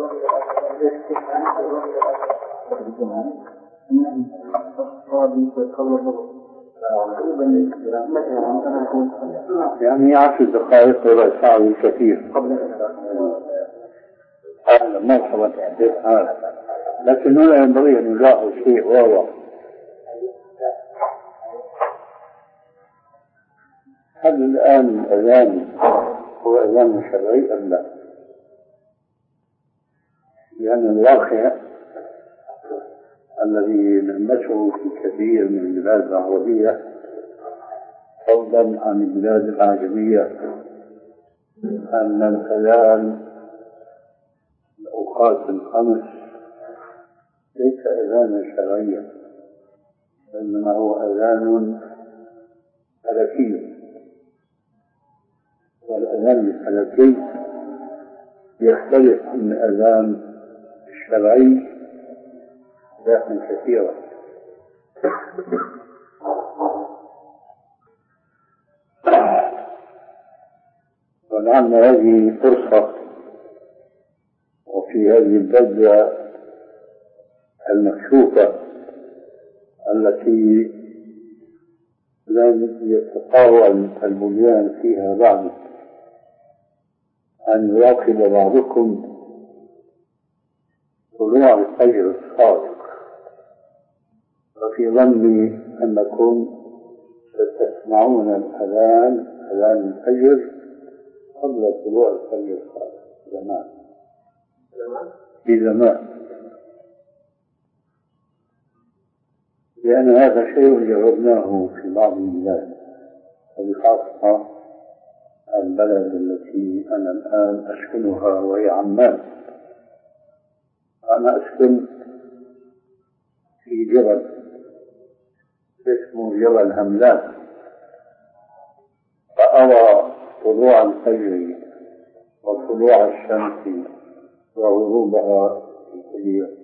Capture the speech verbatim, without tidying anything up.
يعني عشر دقائق ربع ساعة بالكثير هذا مرحبا هذا. لكن هنا ينبغي أن يلاحظ شيء واضح. هل الآن الأذان هو أذان شرعي أم لا؟ لأن الواقع الذي نمسه في كثير من البلاد العربية فضلا عن البلاد العجمية أن الأذان الأوقات الخمس ليس أذانا شرعيا، إنما هو أذان فلكي، والأذان الفلكي يختلف من الأذان الشرعي أحداث كثيرة. ولعل هذه فرصة، وفي هذه البلدة المكشوفة التي لم يتطاول البنيان فيها بعد، أن يراقب بعضكم طلوع الفجر الصادق، وفي ظني أنكم ستسمعون الأذان أذان الفجر قبل طلوع الفجر الصادق زمان في زمان، لأن هذا شيء جربناه في بعض البلاد، وبخاصة البلد التي أنا الآن أسكنها وهي عمان. أنا أسكن في جبل اسمه جبل هملان، فأرى طلوع الفجر وطلوع الشمس وغروبها في كل يوم.